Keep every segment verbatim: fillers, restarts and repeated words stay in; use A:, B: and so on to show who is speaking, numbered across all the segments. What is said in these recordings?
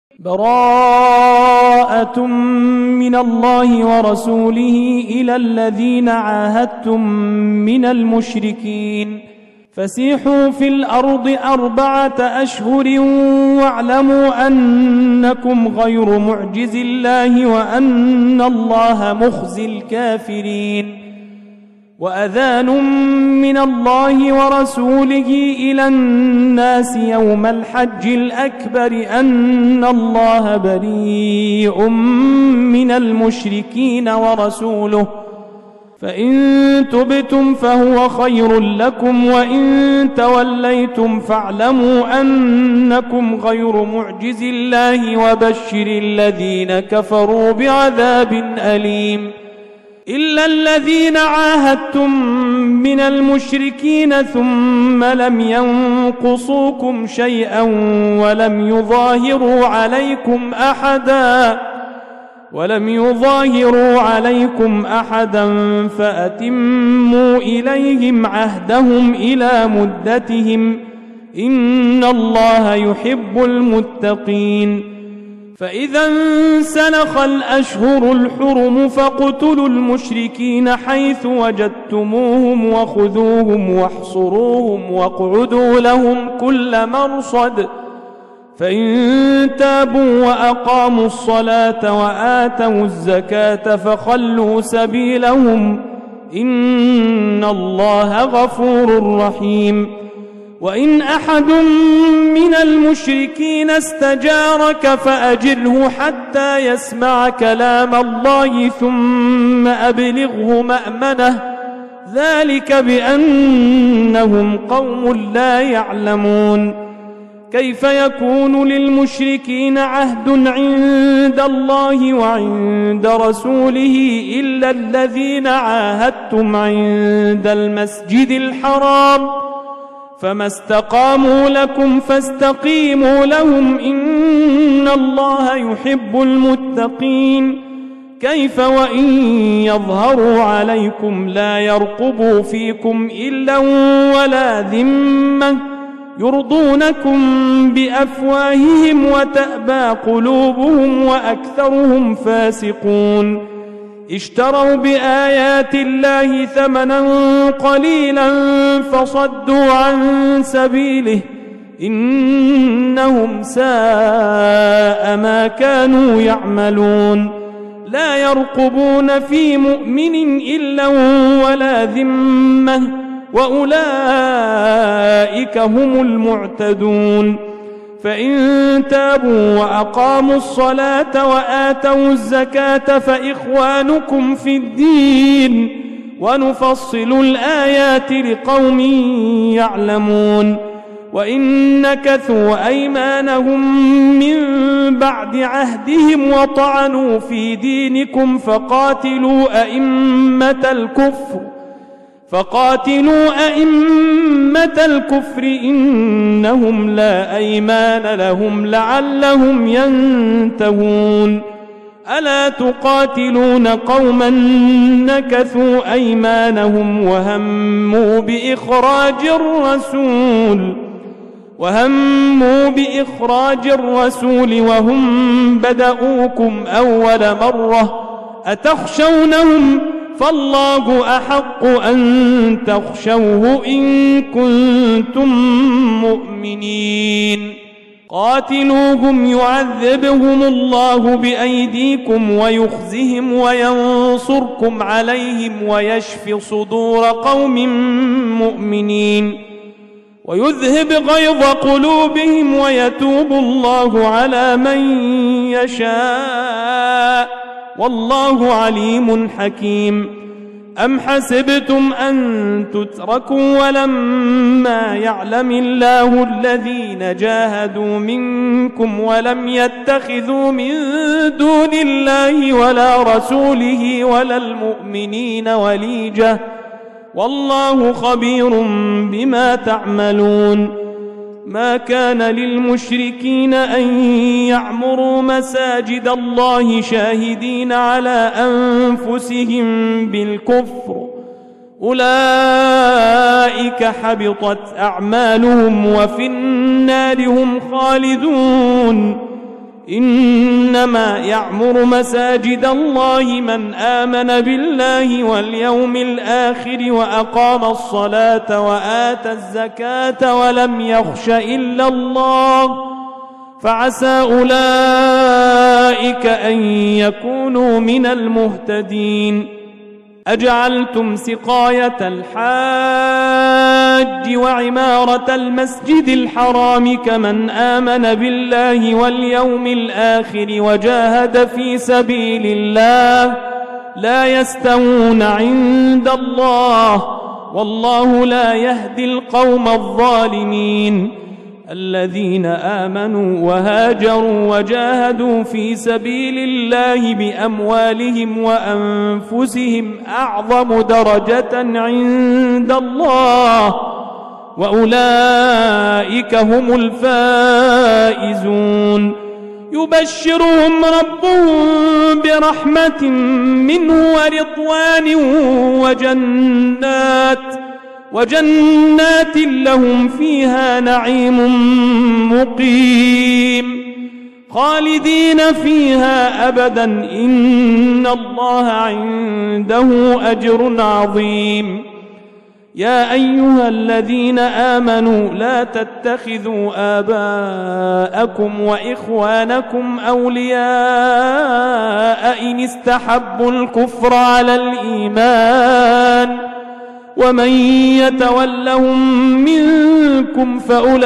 A: براءة من الله ورسوله إلى الذين عاهدتم من المشركين فسيحوا في الأرض أربعة أشهر واعلموا أنكم غير معجز الله وأن الله مخزي الكافرين وأذان من الله ورسوله إلى الناس يوم الحج الأكبر أن الله بريء من المشركين ورسوله فإن تبتم فهو خير لكم وإن توليتم فاعلموا أنكم غير معجز الله وبشر الذين كفروا بعذاب أليم إلا الذين عاهدتم من المشركين ثم لم ينقصوكم شيئا ولم يظاهروا عليكم أحدا ولم يظاهروا عليكم أحدا فأتموا إليهم عهدهم إلى مدتهم إن الله يحب المتقين فإذا انسلخ الأشهر الحرم فاقتلوا المشركين حيث وجدتموهم وخذوهم واحصروهم واقعدوا لهم كل مرصد فإن تابوا وأقاموا الصلاة وآتوا الزكاة فخلوا سبيلهم إن الله غفور رحيم وإن أحد من المشركين استجارك فأجره حتى يسمع كلام الله ثم أبلغه مأمنه ذلك بأنهم قوم لا يعلمون كيف يكون للمشركين عهد عند الله وعند رسوله إلا الذين عاهدتم عند المسجد الحرام فما استقاموا لكم فاستقيموا لهم إن الله يحب المتقين كيف وإن يظهروا عليكم لا يرقبوا فيكم إلا ولا ذمة يرضونكم بأفواههم وتأبى قلوبهم وأكثرهم فاسقون اشتروا بآيات الله ثمنا قليلا فصدوا عن سبيله إنهم ساء ما كانوا يعملون لا يرقبون في مؤمن إلا ولا ذمة وأولئك هم المعتدون فإن تابوا وأقاموا الصلاة وآتوا الزكاة فإخوانكم في الدين ونفصل الآيات لقوم يعلمون وإن نكثوا أيمانهم من بعد عهدهم وطعنوا في دينكم فقاتلوا أئمة الكفر فقاتلوا أئمة الكفر إنهم لا أيمان لهم لعلهم ينتهون ألا تقاتلون قوما نكثوا أيمانهم وهموا بإخراج الرسول وهموا بإخراج الرسول وهم بدؤوكم أول مرة أتخشونهم فالله أحق أن تخشوه إن كنتم مؤمنين قاتلوهم يعذبهم الله بأيديكم ويخزهم وينصركم عليهم ويشف صدور قوم مؤمنين ويذهب غيظ قلوبهم ويتوب الله على من يشاء والله عليم حكيم أم حسبتم أن تتركوا ولما يعلم الله الذين جاهدوا منكم ولم يتخذوا من دون الله ولا رسوله ولا المؤمنين وليجة والله خبير بما تعملون ما كان للمشركين أن يعمروا مساجد الله شاهدين على أنفسهم بالكفر أولئك حبطت أعمالهم وفي النار هم خالدون إنما يعمر مساجد الله من آمن بالله واليوم الآخر وأقام الصلاة وآتى الزكاة ولم يخش إلا الله فعسى أولئك أن يكونوا من المهتدين. أجعلتم سقاية الحاج وعمارة المسجد الحرام كمن آمن بالله واليوم الآخر وجاهد في سبيل الله لا يستوون عند الله والله لا يهدي القوم الظالمين. الذين آمنوا وهاجروا وجاهدوا في سبيل الله بأموالهم وأنفسهم أعظم درجة عند الله وأولئك هم الفائزون. يبشرهم ربهم برحمة منه ورضوان وجنات وجنات لهم فيها نعيم مقيم خالدين فيها أبدا إن الله عنده أجر عظيم. يا أيها الذين آمنوا لا تتخذوا آباءكم وإخوانكم أولياء إن استحبوا الكفر على الإيمان ومن يتولهم منكم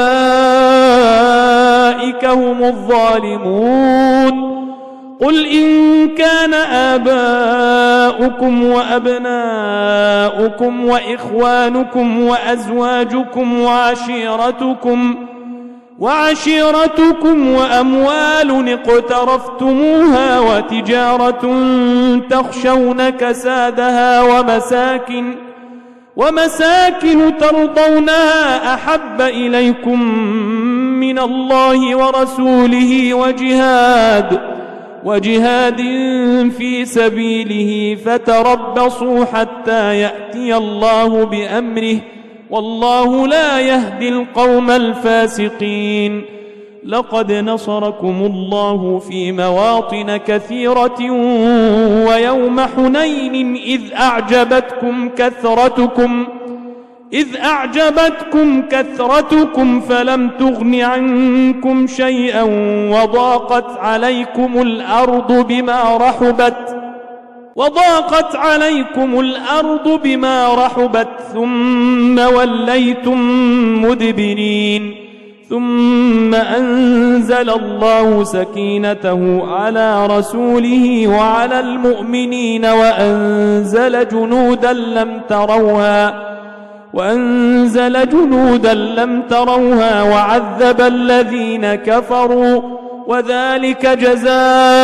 A: فأولئك هم الظالمون. قل إن كان آباؤكم وأبناؤكم وإخوانكم وأزواجكم وعشيرتكم وعشيرتكم وأموال اقترفتموها وتجارة تخشون كسادها ومساكن ومساكن ترضونها أحب إليكم من الله ورسوله وجهاد وجهاد في سبيله فتربصوا حتى يأتي الله بأمره والله لا يهدي القوم الفاسقين. لقد نصركم الله في مواطن كثيرة ويوم حنين إذ أعجبتكم كثرتكم إذ أعجبتكم كثرتكم فلم تغن عنكم شيئا وضاقت عليكم الأرض بما رحبت وضاقت عليكم الأرض بما رحبت ثم وليتم مدبرين. ثم أنزل الله سكينته على رسوله وعلى المؤمنين وأنزل جنودا لم تروها وأنزل جنودا لم تروها وعذب الذين كفروا وذلك جزاء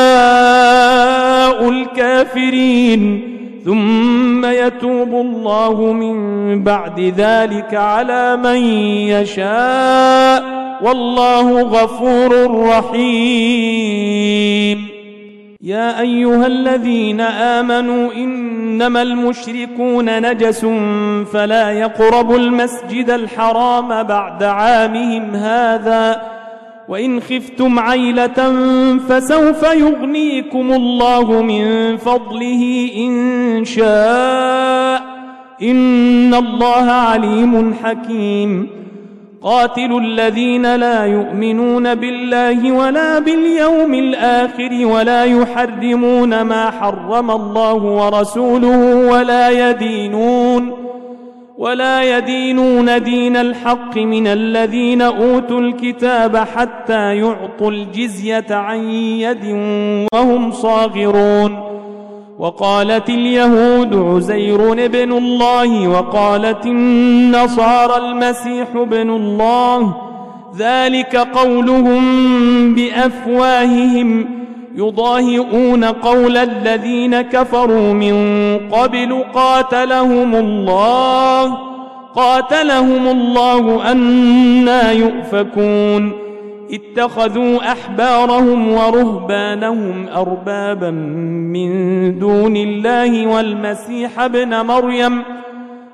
A: الكافرين. ثم يتوب الله من بعد ذلك على من يشاء والله غفور رحيم. يا أيها الذين آمنوا إنما المشركون نجس فلا يقربوا المسجد الحرام بعد عامهم هذا وإن خفتم عيلة فسوف يغنيكم الله من فضله إن شاء إن الله عليم حكيم. قاتلوا الذين لا يؤمنون بالله ولا باليوم الآخر ولا يحرمون ما حرم الله ورسوله ولا يدينون ولا يدينون دين الحق من الذين أوتوا الكتاب حتى يعطوا الجزية عن يد وهم صاغرون. وقالت اليهود عزير ابن الله وقالت النصارى المسيح ابن الله ذلك قولهم بأفواههم يضاهئون قول الذين كفروا من قبل قاتلهم الله قاتلهم الله أنى يؤفكون. اتخذوا أحبارهم ورهبانهم أربابا من دون الله والمسيح ابن مريم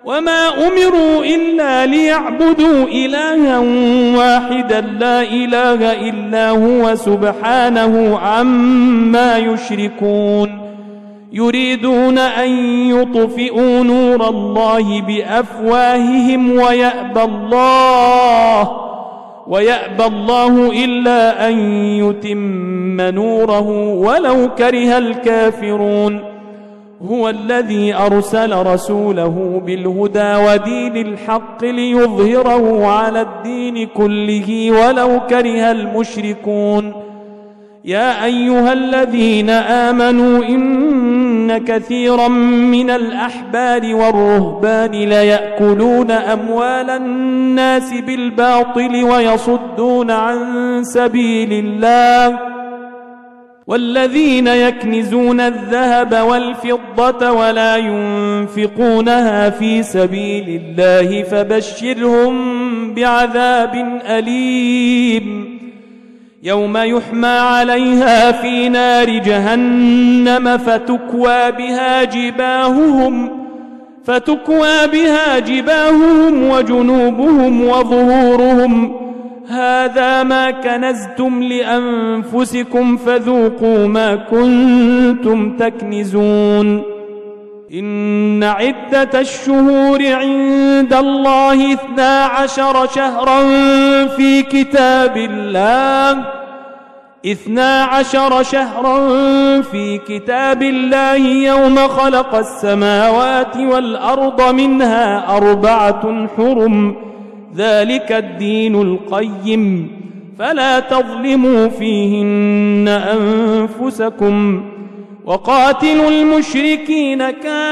A: وما أمروا إلا ليعبدوا إلها واحدا لا إله إلا هو سبحانه عما يشركون يريدون أن يطفئوا نور الله بأفواههم ويأبى الله ويأبى الله إلا أن يتم نوره ولو كره الكافرون هو الذي أرسل رسوله بالهدى ودين الحق ليظهره على الدين كله ولو كره المشركون يا أيها الذين آمنوا إن كثيرا من الأحبار والرهبان ليأكلون أموال الناس بالباطل ويصدون عن سبيل الله والذين يكنزون الذهب والفضة ولا ينفقونها في سبيل الله فبشرهم بعذاب أليم يوم يحمى عليها في نار جهنم فتكوى بها جباههم فتكوى بها جباههم وجنوبهم وظهورهم هذا ما كنزتم لأنفسكم فذوقوا ما كنتم تكنزون إن عدة الشهور عند الله اثنا عشر شهرا في كتاب الله اثنا عشر شهرا في كتاب الله يوم خلق السماوات والأرض منها أربعة حرم ذلك الدين القيم فلا تظلموا فيهن أنفسكم وقاتلوا المشركين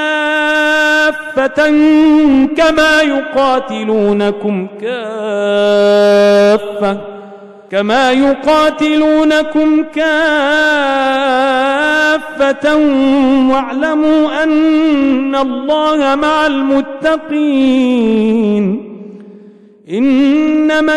A: كافة كما يقاتلونكم كافة كما يقاتلونكم كافة واعلموا أن الله مع المتقين إنما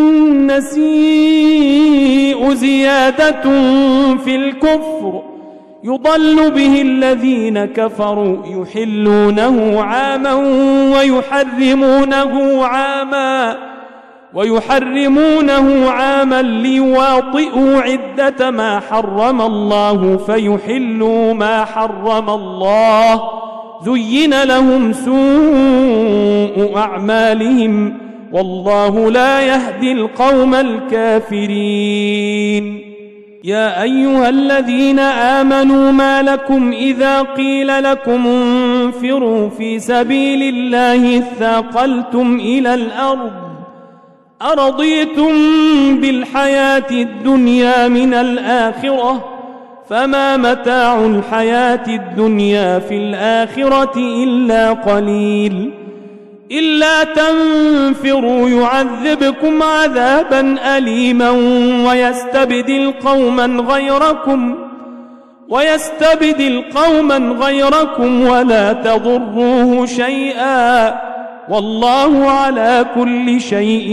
A: النسيء زيادة في الكفر يضل به الذين كفروا يحلونه عاما ويحرمونه عاما ويحرمونه عاما ليواطئوا عدة ما حرم الله فيحلوا ما حرم الله زين لهم سوء أعمالهم والله لا يهدي القوم الكافرين يا أيها الذين آمنوا ما لكم إذا قيل لكم انفروا في سبيل الله اثاقلتم إلى الأرض أرضيتم بالحياة الدنيا من الآخرة فما متاع الحياة الدنيا في الآخرة إلا قليل إلا تنفروا يعذبكم عذابا أليما ويستبدل قوما غيركم ويستبدل قوما غيركم ولا تضروه شيئا والله على كل شيء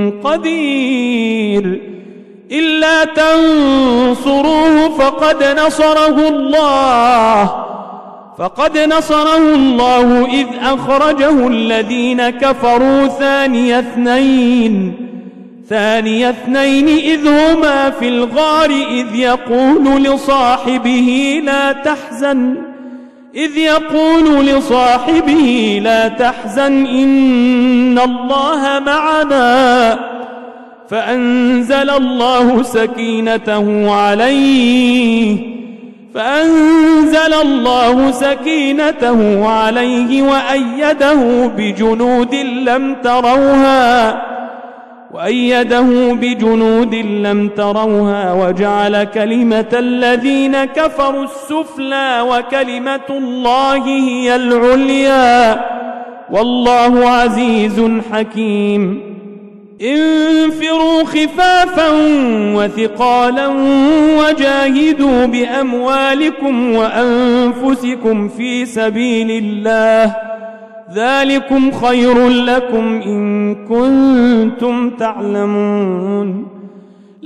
A: قدير إلا تنصروه فقد نصره الله فقد نصره الله إذ أخرجه الذين كفروا ثاني اثنين ثاني اثنين إذ هما في الغار إذ يقول لصاحبه لا تحزن إذ يقول لصاحبه لا تحزن إن الله معنا فأنزل الله سكينته عليه فأنزل الله سكينته عليه وأيده بجنود لم تروها وأيده بجنود لم تروها وجعل كلمة الذين كفروا السفلى وكلمة الله هي العليا والله عزيز حكيم انفروا خفافا وثقالا وجاهدوا بأموالكم وأنفسكم في سبيل الله ذلكم خير لكم إن كنتم تعلمون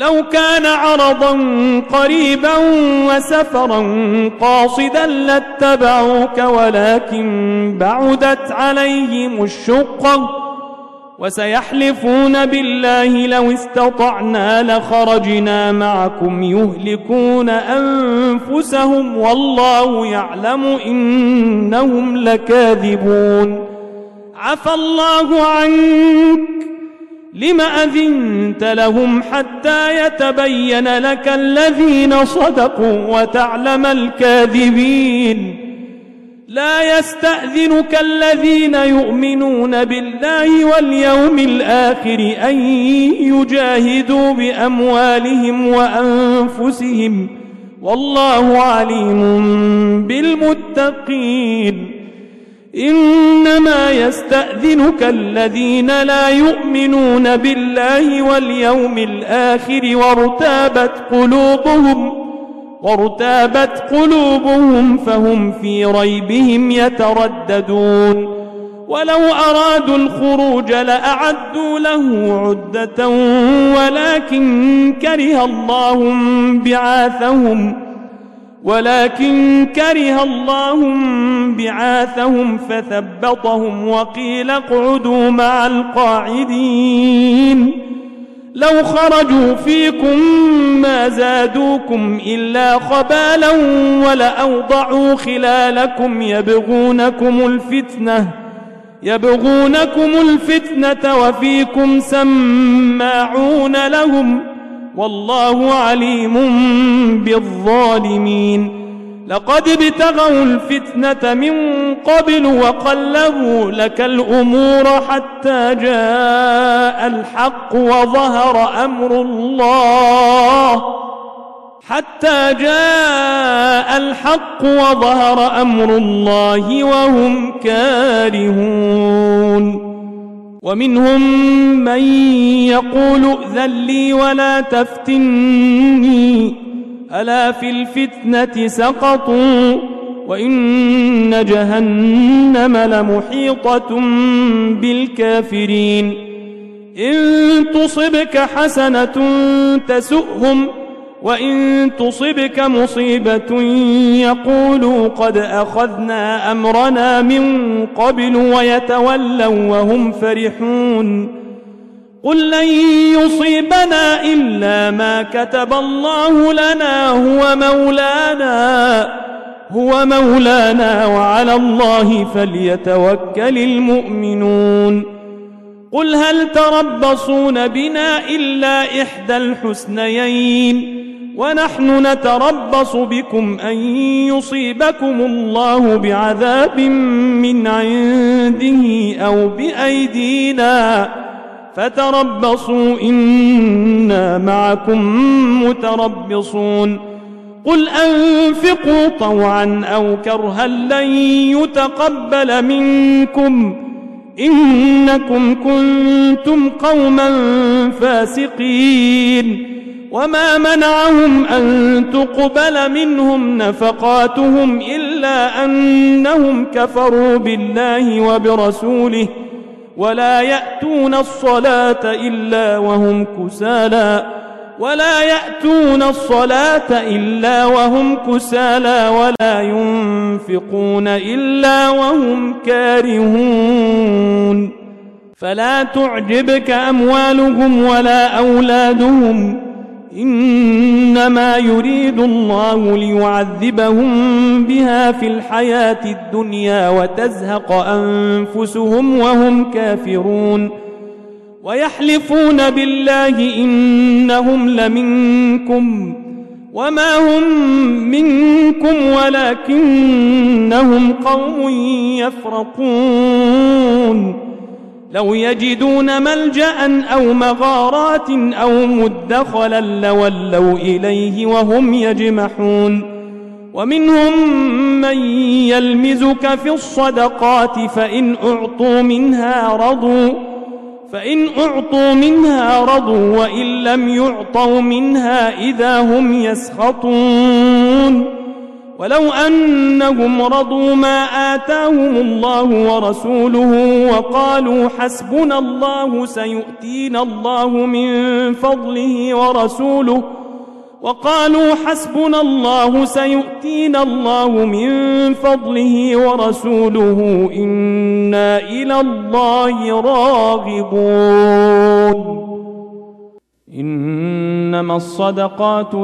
A: لو كان عرضا قريبا وسفرا قاصدا لاتبعوك ولكن بعدت عليهم الشقة وسيحلفون بالله لو استطعنا لخرجنا معكم يهلكون أنفسهم والله يعلم إنهم لكاذبون عفى الله عنك لم أذنت لهم حتى يتبين لك الذين صدقوا وتعلم الكاذبين لا يستأذنك الذين يؤمنون بالله واليوم الآخر أن يجاهدوا بأموالهم وأنفسهم والله عليم بالمتقين إنما يستأذنك الذين لا يؤمنون بالله واليوم الآخر وارتابت قلوبهم وارتابت قلوبهم فهم في ريبهم يترددون ولو أرادوا الخروج لأعدوا له عدة ولكن كره الله بعاثهم ولكن كره الله بعاثهم فثبطهم وقيل اقعدوا مع القاعدين لو خرجوا فيكم ما زادوكم إلا خبالا ولأوضعوا خلالكم يبغونكم الفتنة يبغونكم الفتنة وفيكم سماعون لهم والله عليم بالظالمين لقد ابتغوا الفتنة من قبل وقلبوا لك الأمور حتى جاء الحق وظهر أمر الله حتى جاء الحق وظهر أمر الله وهم كارهون ومنهم من يقول ائذن لي ولا تفتني ألا في الفتنة سقطوا وإن جهنم لمحيطة بالكافرين إن تصبك حسنة تسؤهم وإن تصبك مصيبة يقولوا قد أخذنا أمرنا من قبل ويتولوا وهم فرحون قل لن يصيبنا إلا ما كتب الله لنا هو مولانا هو مولانا وعلى الله فليتوكل المؤمنون قل هل تربصون بنا إلا إحدى الحسنيين ونحن نتربص بكم أن يصيبكم الله بعذاب من عنده أو بأيدينا فتربصوا إنا معكم متربصون قل أنفقوا طوعا أو كرها لن يتقبل منكم إنكم كنتم قوما فاسقين وما منعهم أن تقبل منهم نفقاتهم إلا أنهم كفروا بالله وبرسوله ولا يأتون الصلاة إلا وهم كسالى ولا يأتون الصلاة إلا وهم كسالى ولا ينفقون إلا وهم كارهون فلا تعجبك أموالهم ولا أولادهم إنما يريد الله ليعذبهم بها في الحياة الدنيا وتزهق أنفسهم وهم كافرون ويحلفون بالله إنهم لمنكم وما هم منكم ولكنهم قوم يفرقون لو يجدون ملجأ أو مغارات أو مدخلا لولوا إليه وهم يجمحون ومنهم من يلمزك في الصدقات فإن أعطوا منها رضوا فإن أعطوا منها رضوا وإن لم يعطوا منها إذا هم يسخطون ولو أنهم رضوا ما آتاهم الله ورسوله وقالوا حسبنا الله سيؤتينا الله من فضله ورسوله وقالوا حسبنا الله سيؤتينا الله من فضله ورسوله إنا إلى الله راغبون. إنما الصدقات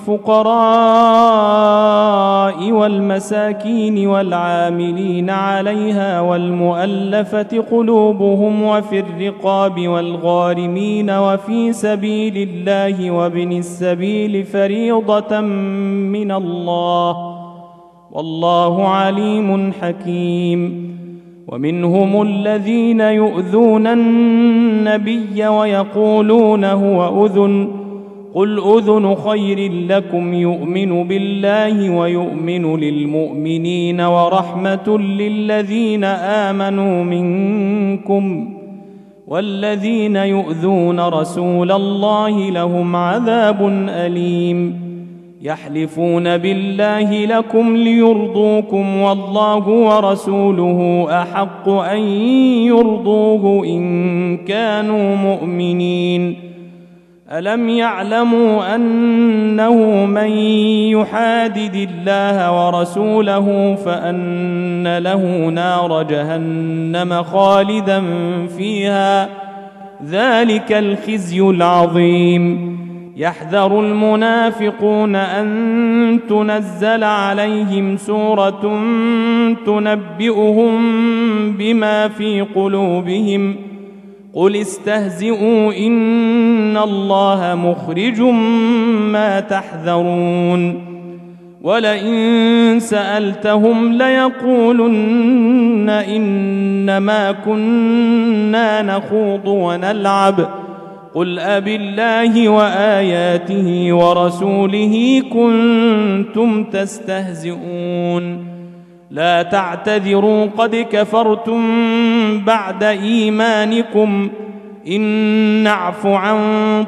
A: للفقراء والمساكين والعاملين عليها والمؤلفة قلوبهم وفي الرقاب والغارمين وفي سبيل الله وابن السبيل فريضة من الله والله عليم حكيم. ومنهم الذين يؤذون النبي ويقولون هو أذن قل أذن خير لكم يؤمن بالله ويؤمن للمؤمنين ورحمة للذين آمنوا منكم والذين يؤذون رسول الله لهم عذاب أليم. يحلفون بالله لكم ليرضوكم والله ورسوله أحق أن يرضوه إن كانوا مؤمنين. ألم يعلموا أنه من يحادد الله ورسوله فأن له نار جهنم خالدا فيها ذلك الخزي العظيم. يحذر المنافقون أن تنزل عليهم سورة تنبئهم بما في قلوبهم قل استهزئوا إن الله مخرج ما تحذرون. ولئن سألتهم ليقولن إنما كنا نخوض ونلعب قل أبالله وآياته ورسوله كنتم تستهزئون. لا تعتذروا قد كفرتم بعد إيمانكم إن نعف عن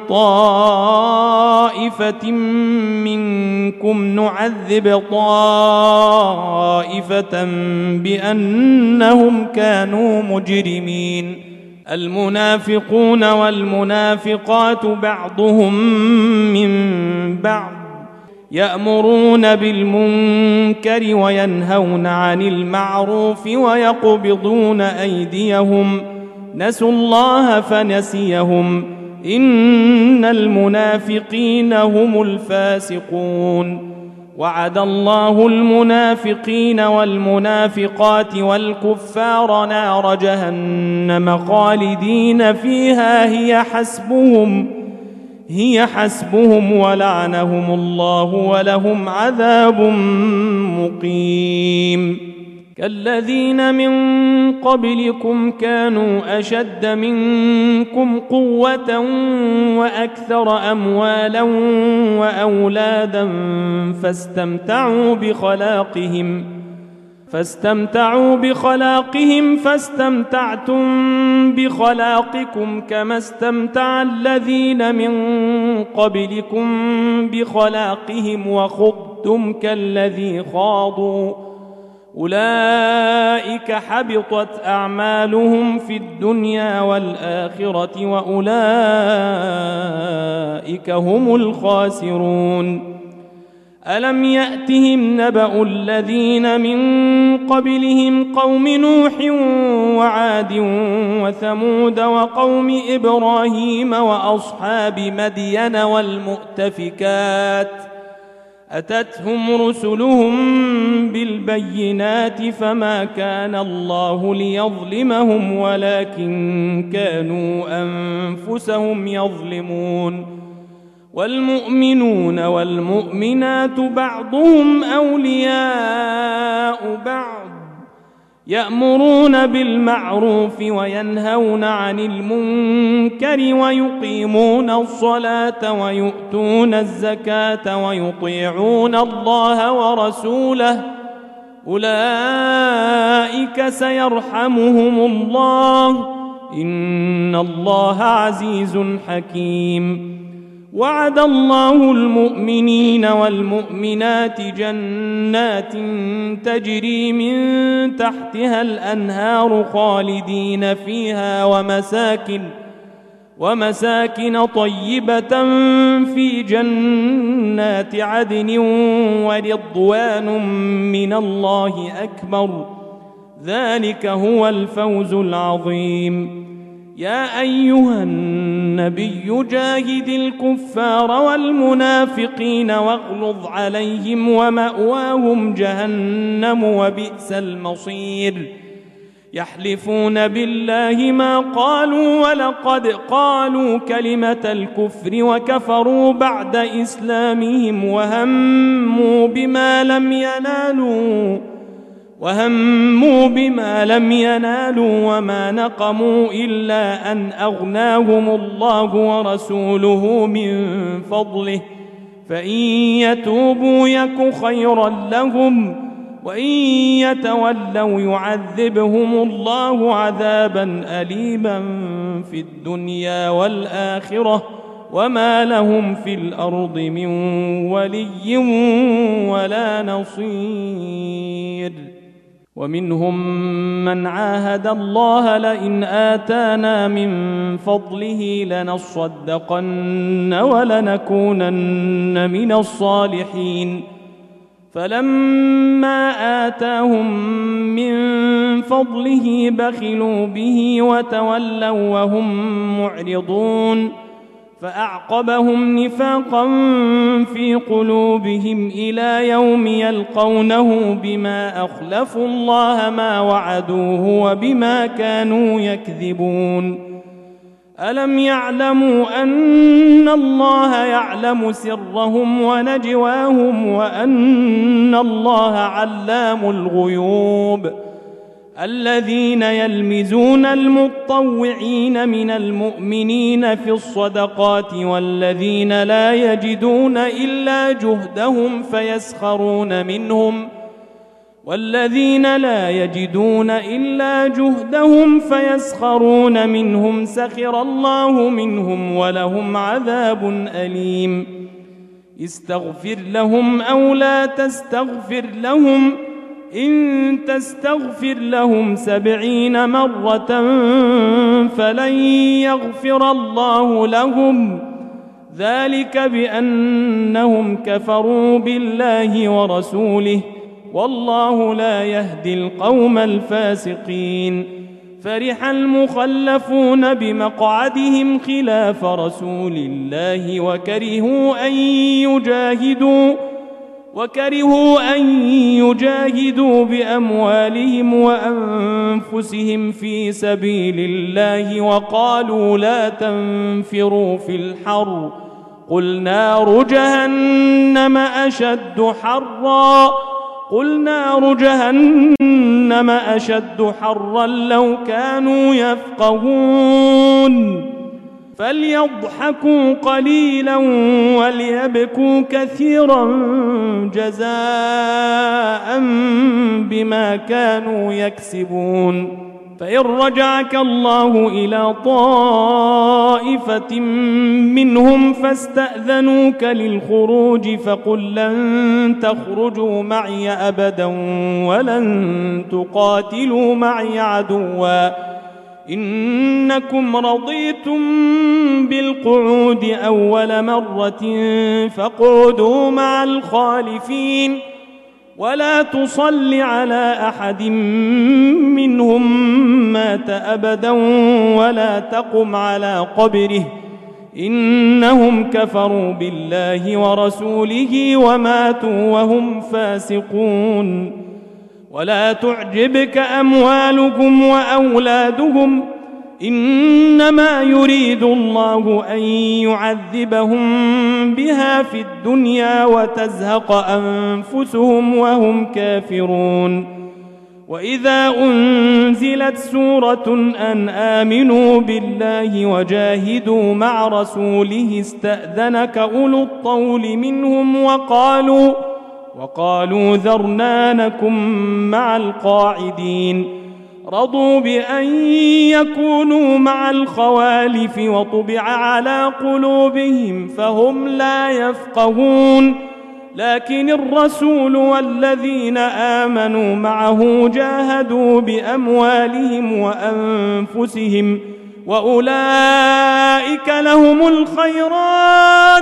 A: طائفة منكم نعذب طائفة بأنهم كانوا مجرمين. المنافقون والمنافقات بعضهم من بعض يأمرون بالمنكر وينهون عن المعروف ويقبضون أيديهم نسوا الله فنسيهم إن المنافقين هم الفاسقون. وعد الله المنافقين والمنافقات والكفار نار جهنم خالدين فيها هي حسبهم هي حسبهم ولعنهم الله ولهم عذاب مقيم. كالذين من قبلكم كانوا أشد منكم قوة وأكثر أموالا وأولادا فاستمتعوا بخلاقهم فاستمتعوا بخلاقهم فاستمتعتم بخلاقكم كما استمتع الذين من قبلكم بخلاقهم وخضتم كالذي خاضوا أولئك حبطت أعمالهم في الدنيا والآخرة وأولئك هم الخاسرون. ألم يأتهم نبأ الذين من قبلهم قوم نوح وعاد وثمود وقوم إبراهيم وأصحاب مدين والمؤتفكات أتتهم رسلهم بالبينات فما كان الله ليظلمهم ولكن كانوا أنفسهم يظلمون. والمؤمنون والمؤمنات بعضهم أولياء بعض يأمرون بالمعروف وينهون عن المنكر ويقيمون الصلاة ويؤتون الزكاة ويطيعون الله ورسوله أولئك سيرحمهم الله إن الله عزيز حكيم. وعد الله المؤمنين والمؤمنات جنات تجري من تحتها الأنهار خالدين فيها ومساكن ومساكن طيبة في جنات عدن ورضوان من الله أكبر، ذلك هو الفوز العظيم. يا أيها النبي جاهد الكفار والمنافقين واغلظ عليهم ومأواهم جهنم وبئس المصير. يحلفون بالله ما قالوا ولقد قالوا كلمة الكفر وكفروا بعد إسلامهم وهموا بما لم ينالوا وهموا بما لم ينالوا وما نقموا إلا أن أغناهم الله ورسوله من فضله، فإن يتوبوا يك خيرا لهم وإن يتولوا يعذبهم الله عذابا أليما في الدنيا والآخرة وما لهم في الأرض من ولي ولا نصير. ومنهم من عاهد الله لئن آتانا من فضله لنصدقن ولنكونن من الصالحين، فلما آتاهم من فضله بخلوا به وتولوا وهم معرضون، فأعقبهم نفاقا في قلوبهم إلى يوم يلقونه بما أخلفوا الله ما وعدوه وبما كانوا يكذبون. ألم يعلموا أن الله يعلم سرهم ونجواهم وأن الله علام الغيوب؟ الذين يلمزون المطوعين من المؤمنين في الصدقات والذين لا يجدون إلا جهدهم فيسخرون منهم والذين لا يجدون إلا جهدهم فيسخرون منهم سخر الله منهم ولهم عذاب أليم. استغفر لهم أو لا تستغفر لهم إن تستغفر لهم سبعين مرة فلن يغفر الله لهم، ذلك بأنهم كفروا بالله ورسوله والله لا يهدي القوم الفاسقين. فرح المخلفون بمقعدهم خلاف رسول الله وكرهوا أن يجاهدوا وكرهوا أن يجاهدوا بأموالهم وأنفسهم في سبيل الله وقالوا لا تنفروا في الحر قل نار جهنم أشد حرا قل نار جهنم أشد حرا لو كانوا يفقهون. فليضحكوا قليلا وليبكوا كثيرا جزاء بما كانوا يكسبون. فإن رجعك الله إلى طائفة منهم فاستأذنوك للخروج فقل لن تخرجوا معي أبدا ولن تقاتلوا معي عدوا إنكم رضيتم بالقعود أول مرة فاقعدوا مع الخالفين ولا تصل على أحد منهم مات أبدا ولا تقم على قبره إنهم كفروا بالله ورسوله وماتوا وهم فاسقون. ولا تعجبك أموالكم وأولادهم إنما يريد الله أن يعذبهم بها في الدنيا وتزهق أنفسهم وهم كافرون. وإذا أنزلت سورة أن آمنوا بالله وجاهدوا مع رسوله استأذنك أولو الطول منهم وقالوا وقالوا ذرنا نكن مع القاعدين رضوا بأن يكونوا مع الخوالف وطبع على قلوبهم فهم لا يفقهون لكن الرسول والذين آمنوا معه جاهدوا بأموالهم وأنفسهم وأولئك لهم الخيرات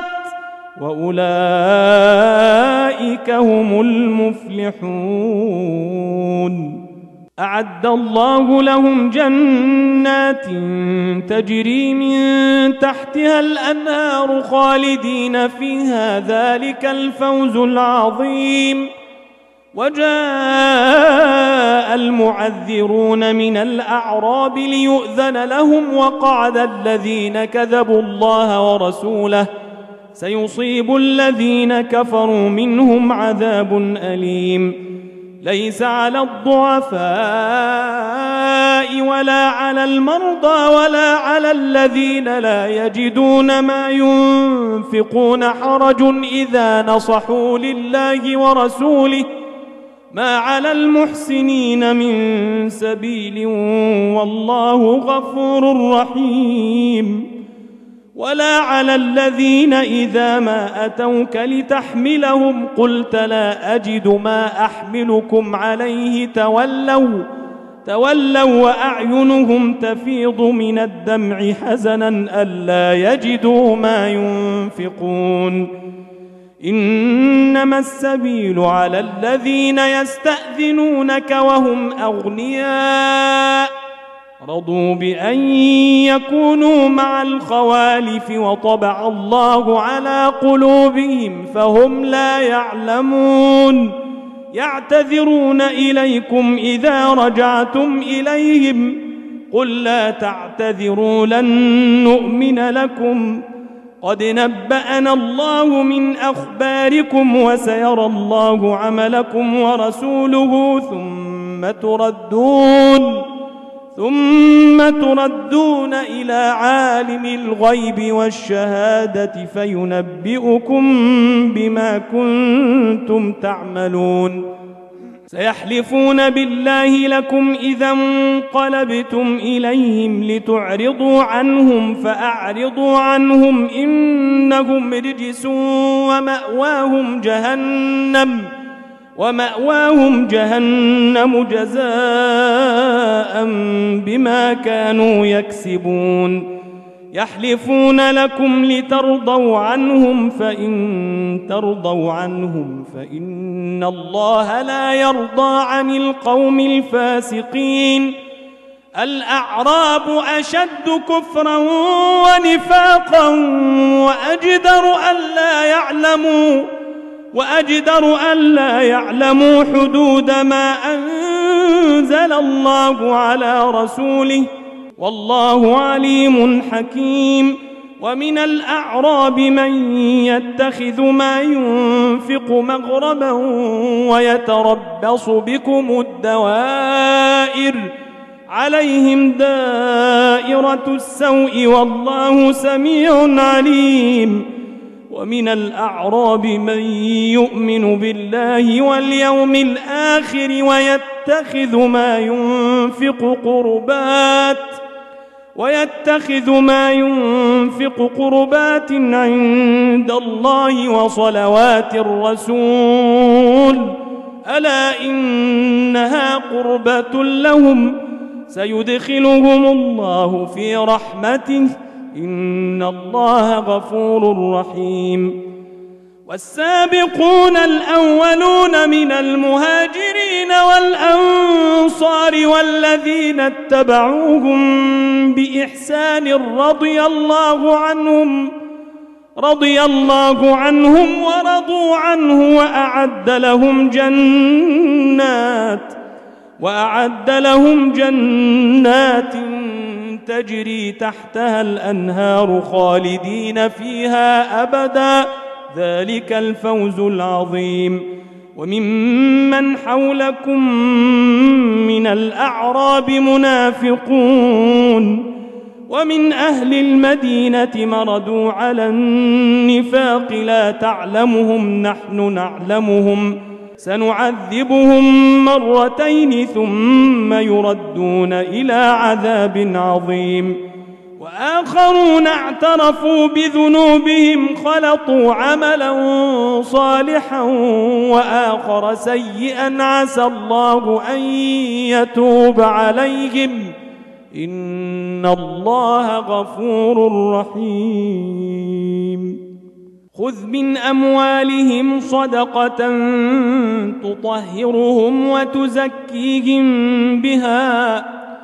A: وأولئك هم المفلحون. أعد الله لهم جنات تجري من تحتها الأنهار خالدين فيها ذلك الفوز العظيم. وجاء المعذرون من الأعراب ليؤذن لهم وقعد الذين كذبوا الله ورسوله سيصيب الذين كفروا منهم عذاب أليم. ليس على الضعفاء ولا على المرضى ولا على الذين لا يجدون ما ينفقون حرج إذا نصحوا لله ورسوله ما على المحسنين من سبيل والله غفور رحيم. ولا على الذين إذا ما أتوك لتحملهم قلت لا أجد ما أحملكم عليه تولوا تولوا وأعينهم تفيض من الدمع حزنا ألا يجدوا ما ينفقون. إنما السبيل على الذين يستأذنونك وهم أغنياء رضوا بأن يكونوا مع الخوالف وطبع الله على قلوبهم فهم لا يعلمون. يعتذرون إليكم إذا رجعتم إليهم قل لا تعتذروا لن نؤمن لكم قد نبأنا الله من أخباركم وسيرى الله عملكم ورسوله ثم تردون ثم تردون إلى عالم الغيب والشهادة فينبئكم بما كنتم تعملون. سيحلفون بالله لكم إذا انقلبتم إليهم لتعرضوا عنهم فأعرضوا عنهم إنهم رجس ومأواهم جهنم ومأواهم جهنم جزاء بما كانوا يكسبون. يحلفون لكم لترضوا عنهم فإن ترضوا عنهم فإن الله لا يرضى عن القوم الفاسقين. الأعراب أشد كفرا ونفاقا وأجدر ألا يعلموا وأجدر ألا يعلموا حدود ما أنزل الله على رسوله والله عليم حكيم. ومن الأعراب من يتخذ ما ينفق مغرما ويتربص بكم الدوائر عليهم دائرة السوء والله سميع عليم. ومن الأعراب من يؤمن بالله واليوم الآخر ويتخذ ما ينفق قربات ويتخذ ما ينفق قربات عند الله وصلوات الرسول ألا إنها قربة لهم سيدخلهم الله في رحمته إن الله غفور رحيم. والسابقون الأولون من المهاجرين والأنصار والذين اتبعوهم بإحسان رضي الله عنهم رضي الله عنهم ورضوا عنه وأعد لهم جنات وأعد لهم جنات تجري تحتها الأنهار خالدين فيها أبدا ذلك الفوز العظيم. وممن حولكم من الأعراب منافقون ومن أهل المدينة مردوا على النفاق لا تعلمهم نحن نعلمهم سنعذبهم مرتين ثم يردون إلى عذاب عظيم. وآخرون اعترفوا بذنوبهم خلطوا عملا صالحا وآخر سيئا عسى الله أن يتوب عليهم إن الله غفور رحيم. خذ من أموالهم صدقة تطهرهم وتزكيهم بها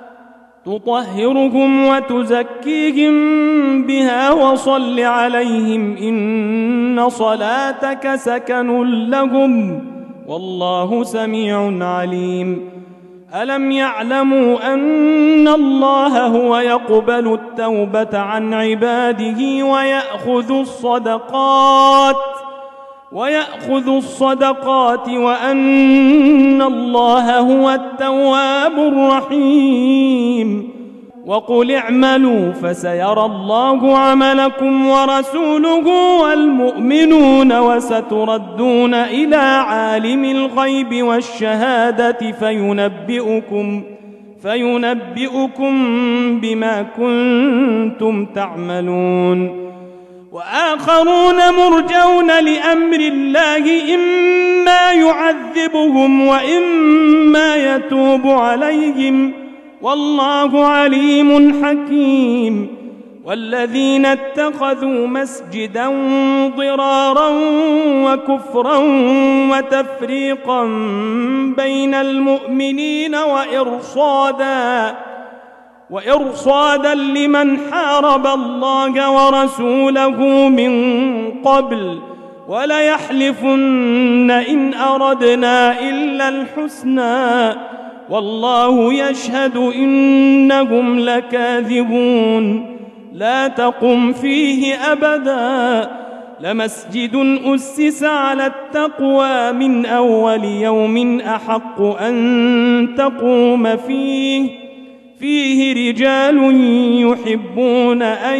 A: تطهرهم وتزكيهم بها وصل عليهم إن صلاتك سكن لهم والله سميع عليم. ألم يعلموا أن الله هو يقبل التوبة عن عباده ويأخذ الصدقات ويأخذ الصدقات وأن الله هو التواب الرحيم. وقل اعملوا فسيرى الله عملكم ورسوله والمؤمنون وستردون إلى عالم الغيب والشهادة فينبئكم فينبئكم بما كنتم تعملون. وآخرون مرجون لأمر الله إما يعذبهم وإما يتوب عليهم والله عليم حكيم. والذين اتخذوا مسجدا ضرارا وكفرا وتفريقا بين المؤمنين وإرصادا وإرصادا لمن حارب الله ورسوله من قبل وليحلفن إن أردنا إلا الحسنى والله يشهد إنهم لكاذبون. لا تقم فيه أبدا لمسجد أسس على التقوى من أول يوم أحق أن تقوم فيه فيه رجال يحبون أن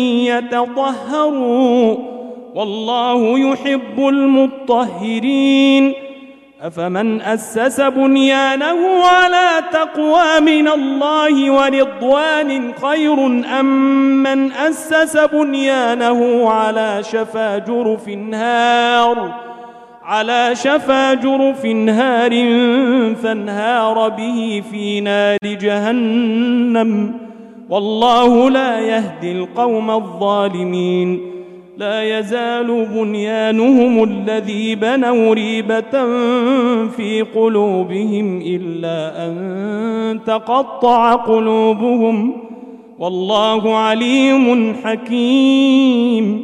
A: يتطهروا والله يحب المطهرين. أفمن أسس بنيانه على تقوى من الله ورضوان خير أم من أسس بنيانه على شفا جرف نار على شفا جرف نهار فانهار به في نار جهنم والله لا يهدي القوم الظالمين. لا يزال بنيانهم الذي بنوا ريبة في قلوبهم إلا أن تقطع قلوبهم والله عليم حكيم.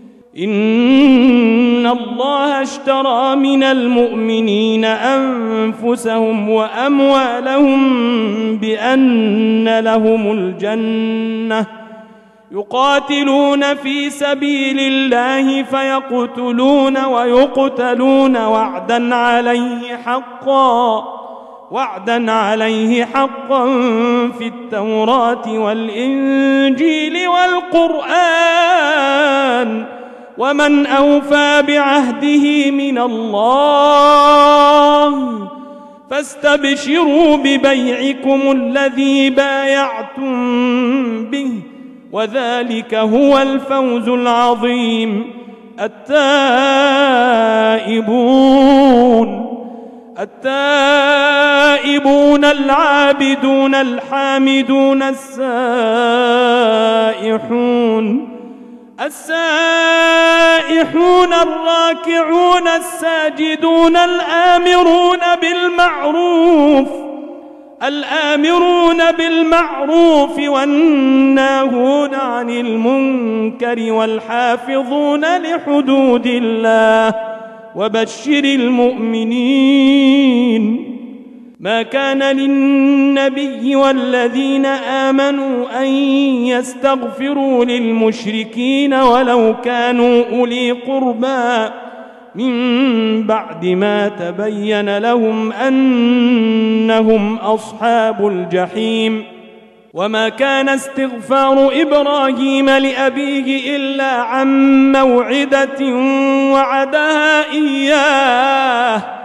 A: إن الله اشترى من المؤمنين أنفسهم وأموالهم بأن لهم الجنة يقاتلون في سبيل الله فيقتلون ويقتلون وعدا عليه حقا وعدا عليه حقا في التوراة والإنجيل والقرآن ومن أوفى بعهده من الله فاستبشروا ببيعكم الذي بايعتم به وذلك هو الفوز العظيم. التائبون التائبون العابدون الحامدون السائحون السائحون الراكعون الساجدون الآمرون بالمعروف الآمرون بالمعروف والناهون عن المنكر والحافظون لحدود الله وبشر المؤمنين. ما كان للنبي والذين آمنوا أن يستغفروا للمشركين ولو كانوا أولي قربى من بعد ما تبين لهم أنهم أصحاب الجحيم. وما كان استغفار إبراهيم لأبيه إلا عن موعدة وعدها إياه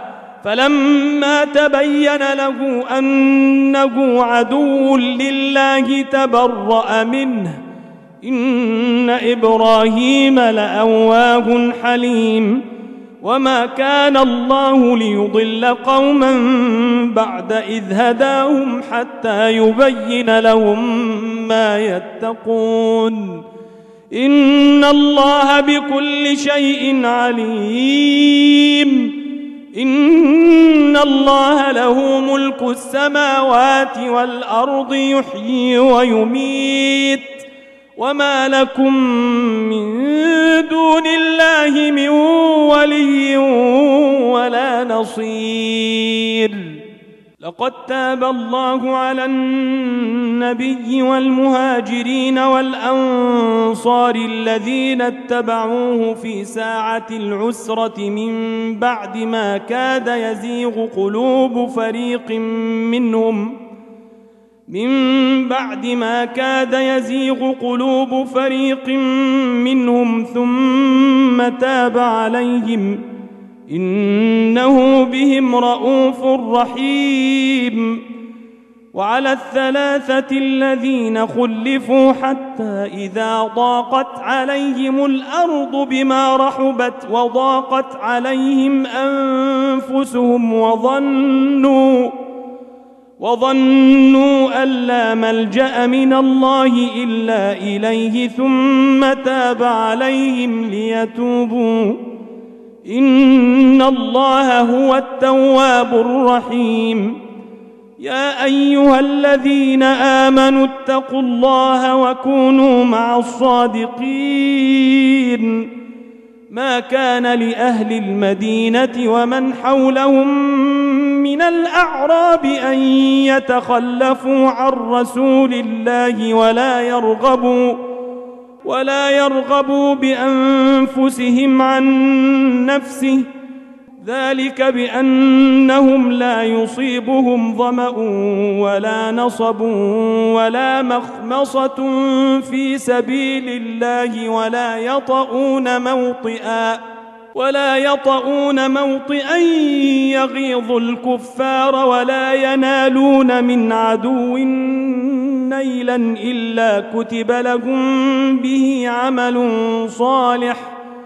A: فلما تبين له أنه عدو لله تبرأ منه إن إبراهيم لأواه حليم وما كان الله ليضل قوما بعد إذ هداهم حتى يبين لهم ما يتقون إن الله بكل شيء عليم إن الله له ملك السماوات والأرض يحيي ويميت وما لكم من دون الله من ولي ولا نصير لقد تاب الله على النبي والمهاجرين والأنصار الذين اتبعوه في ساعة العسرة من بعد ما كاد يزيغ قلوب فريق منهم من بعد ما كاد يزيغ قلوب فريق منهم ثم تاب عليهم إنه بهم رءوف رحيم وعلى الثلاثة الذين خلفوا حتى إذا ضاقت عليهم الأرض بما رحبت وضاقت عليهم أنفسهم وظنوا وظنوا أن لا ملجأ من الله إلا إليه ثم تاب عليهم ليتوبوا إن الله هو التواب الرحيم يا أيها الذين آمنوا اتقوا الله وكونوا مع الصادقين ما كان لأهل المدينة ومن حولهم من الأعراب أن يتخلفوا عن رسول الله ولا يرغبوا ولا يرغبوا بأنفسهم عن نفسه ذلك بأنهم لا يصيبهم ظمأ ولا نصب ولا مخمصة في سبيل الله ولا يطؤون موطئا ولا يطؤون موطئا يغيظ الكفار ولا ينالون من عدو نيلا إلا كتب لهم به عمل صالح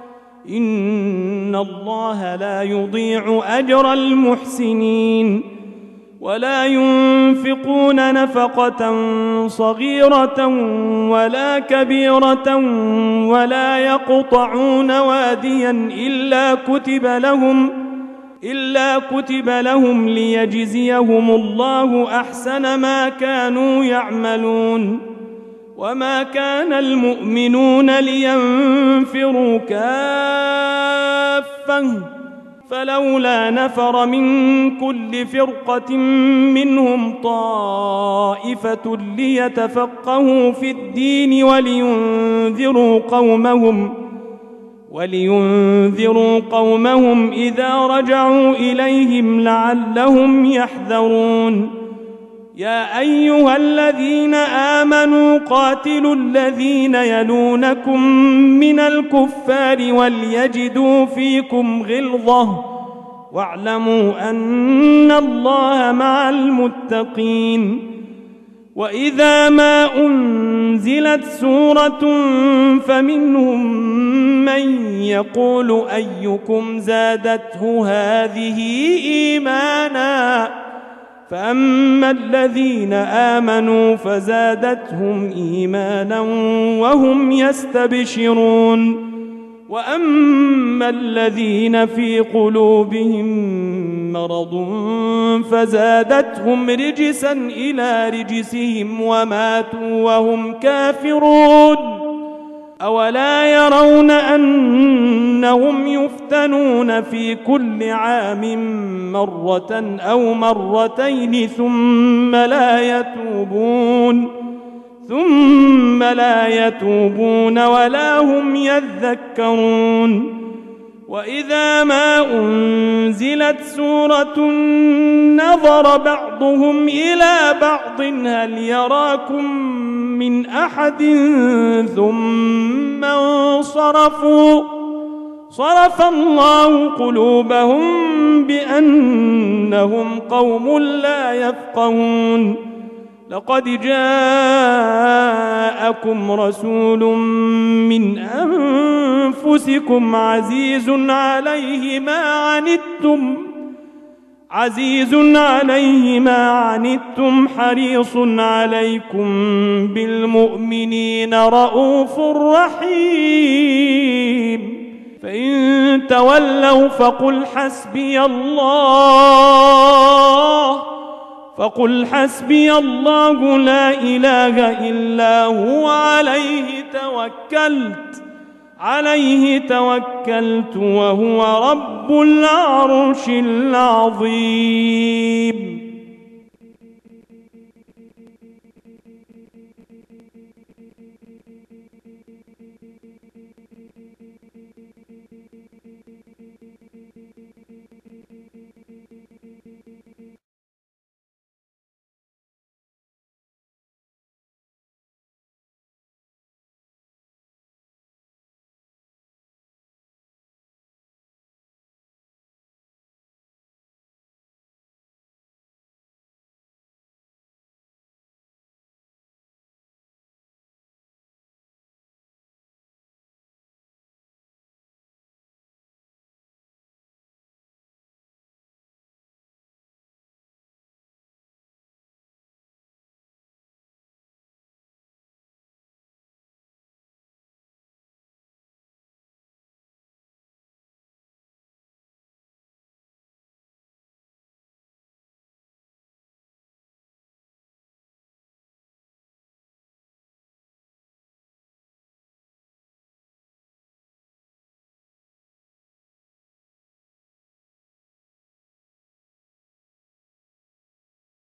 A: إن الله لا يضيع أجر المحسنين ولا ينفقون نفقة صغيرة ولا كبيرة ولا يقطعون واديا إلا كتب لهم إلا كتب لهم ليجزيهم الله أحسن ما كانوا يعملون وما كان المؤمنون لينفروا كافة فلولا نفر من كل فرقة منهم طائفة ليتفقهوا في الدين ولينذروا قومهم ولينذروا قومهم إذا رجعوا إليهم لعلهم يحذرون يا أيها الذين آمنوا قاتلوا الذين يلونكم من الكفار وليجدوا فيكم غلظة واعلموا أن الله مع المتقين وإذا ما أنزلت سورة فمنهم من يقول أيكم زادته هذه إيمانا فأما الذين آمنوا فزادتهم إيمانا وهم يستبشرون وأما الذين في قلوبهم مرض فزادتهم رجسا إلى رجسهم وماتوا وهم كافرون أولا يرون أنهم يفتنون في كل عام مرة أو مرتين ثم لا يتوبون ثم لا يتوبون ولا هم يذكرون وإذا ما أنزلت سورة نظر بعضهم إلى بعض هل يراكم من أحد ثم انصرفوا صرف الله قلوبهم بأنهم قوم لا يفقهون لقد جاءكم رسول من أنفسكم عزيز عليه ما عنتم عزيز عليه ما عنتم حريص عليكم بالمؤمنين رؤوف رحيم فإن تولوا فقل حسبي الله فقل حسبي الله لا إله إلا هو عليه توكلت عليه توكلت وهو رب العرش العظيم.